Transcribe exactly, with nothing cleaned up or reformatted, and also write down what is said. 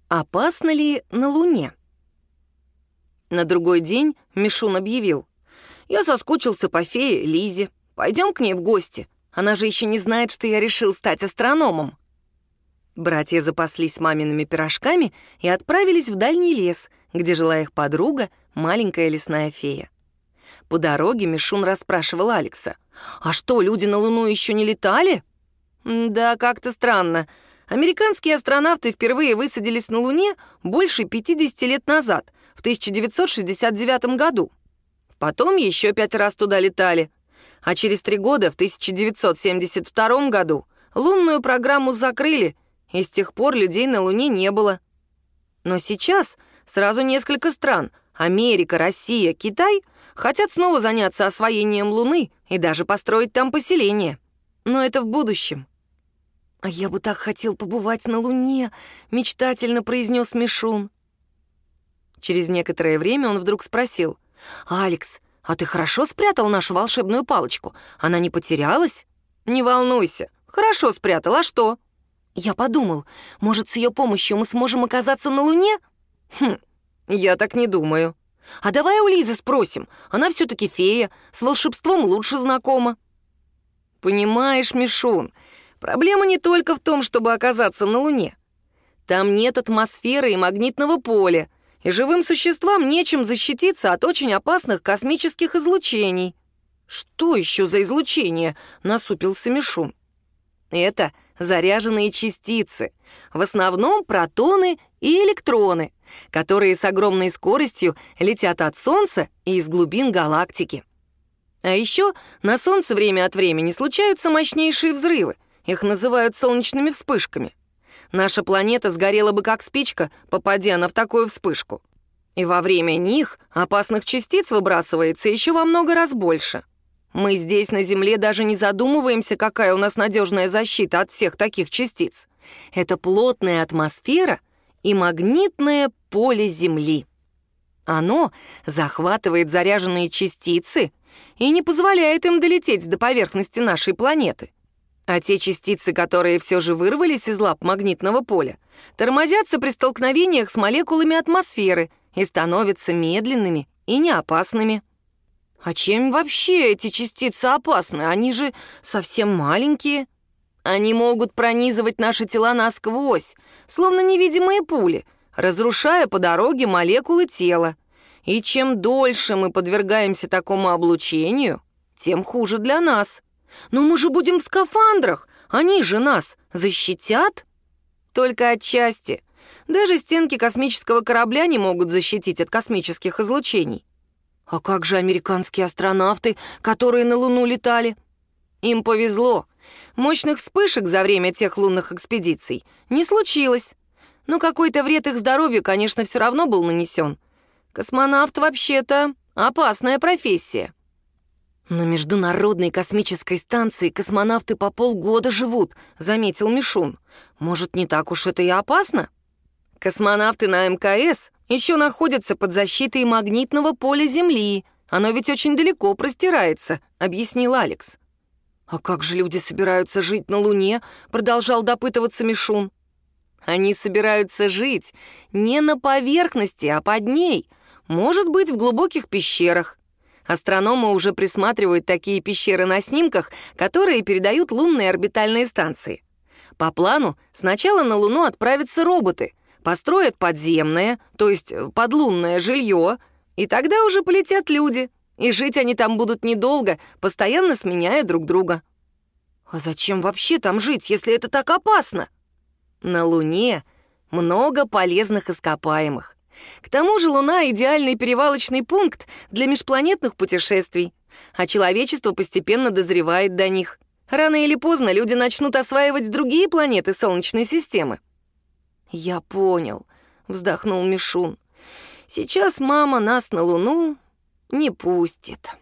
Опасно ли на Луне? На другой день Мишун объявил: «Я соскучился по фее Лизе. Пойдем к ней в гости. Она же еще не знает, что я решил стать астрономом». Братья запаслись мамиными пирожками и отправились в дальний лес, где жила их подруга, маленькая лесная фея. По дороге Мишун расспрашивал Алекса: «А что, люди на Луну еще не летали?» «Да, как-то странно. Американские астронавты впервые высадились на Луне больше пятидесяти лет назад, в тысяча девятьсот шестьдесят девятом году. Потом еще пять раз туда летали. А через три года, в тысяча девятьсот семьдесят втором году, лунную программу закрыли, и с тех пор людей на Луне не было. Но сейчас сразу несколько стран — Америка, Россия, Китай — хотят снова заняться освоением Луны и даже построить там поселение. Но это в будущем». «А я бы так хотел побывать на Луне», — мечтательно произнес Мишун. Через некоторое время он вдруг спросил: «Алекс, а ты хорошо спрятал нашу волшебную палочку? Она не потерялась?» «Не волнуйся, хорошо спрятал, а что?» «Я подумал, может, с ее помощью мы сможем оказаться на Луне?» «Хм, я так не думаю». «А давай у Лизы спросим, она все-таки фея, с волшебством лучше знакома». «Понимаешь, Мишун, проблема не только в том, чтобы оказаться на Луне. Там нет атмосферы и магнитного поля, и живым существам нечем защититься от очень опасных космических излучений». «Что еще за излучение?» — насупился Мишун. «Это заряженные частицы, в основном протоны и электроны, которые с огромной скоростью летят от Солнца и из глубин галактики. А еще на Солнце время от времени случаются мощнейшие взрывы, их называют солнечными вспышками. Наша планета сгорела бы как спичка, попадя она в такую вспышку. И во время них опасных частиц выбрасывается еще во много раз больше. Мы здесь, на Земле, даже не задумываемся, какая у нас надежная защита от всех таких частиц. Это плотная атмосфера и магнитное поле Земли. Оно захватывает заряженные частицы и не позволяет им долететь до поверхности нашей планеты. А те частицы, которые все же вырвались из лап магнитного поля, тормозятся при столкновениях с молекулами атмосферы и становятся медленными и неопасными. «А чем вообще эти частицы опасны? Они же совсем маленькие». «Они могут пронизывать наши тела насквозь, словно невидимые пули, разрушая по дороге молекулы тела. И чем дольше мы подвергаемся такому облучению, тем хуже для нас. Но мы же будем в скафандрах, они же нас защитят?» «Только отчасти. Даже стенки космического корабля не могут защитить от космических излучений». «А как же американские астронавты, которые на Луну летали?» «Им повезло. Мощных вспышек за время тех лунных экспедиций не случилось. Но какой-то вред их здоровью, конечно, все равно был нанесен. Космонавт вообще-то опасная профессия». «На Международной космической станции космонавты по полгода живут», — заметил Мишун. «Может, не так уж это и опасно?» «Космонавты на эм ка эс еще находятся под защитой магнитного поля Земли. Оно ведь очень далеко простирается», — объяснил Алекс. «А как же люди собираются жить на Луне?» — продолжал допытываться Мишун. «Они собираются жить не на поверхности, а под ней. Может быть, в глубоких пещерах. Астрономы уже присматривают такие пещеры на снимках, которые передают лунные орбитальные станции. По плану сначала на Луну отправятся роботы, построят подземное, то есть подлунное жилье, и тогда уже полетят люди, и жить они там будут недолго, постоянно сменяя друг друга». «А зачем вообще там жить, если это так опасно?» «На Луне много полезных ископаемых. К тому же Луна — идеальный перевалочный пункт для межпланетных путешествий, а человечество постепенно дозревает до них. Рано или поздно люди начнут осваивать другие планеты Солнечной системы». «Я понял», — вздохнул Мишун. «Сейчас мама нас на Луну не пустит».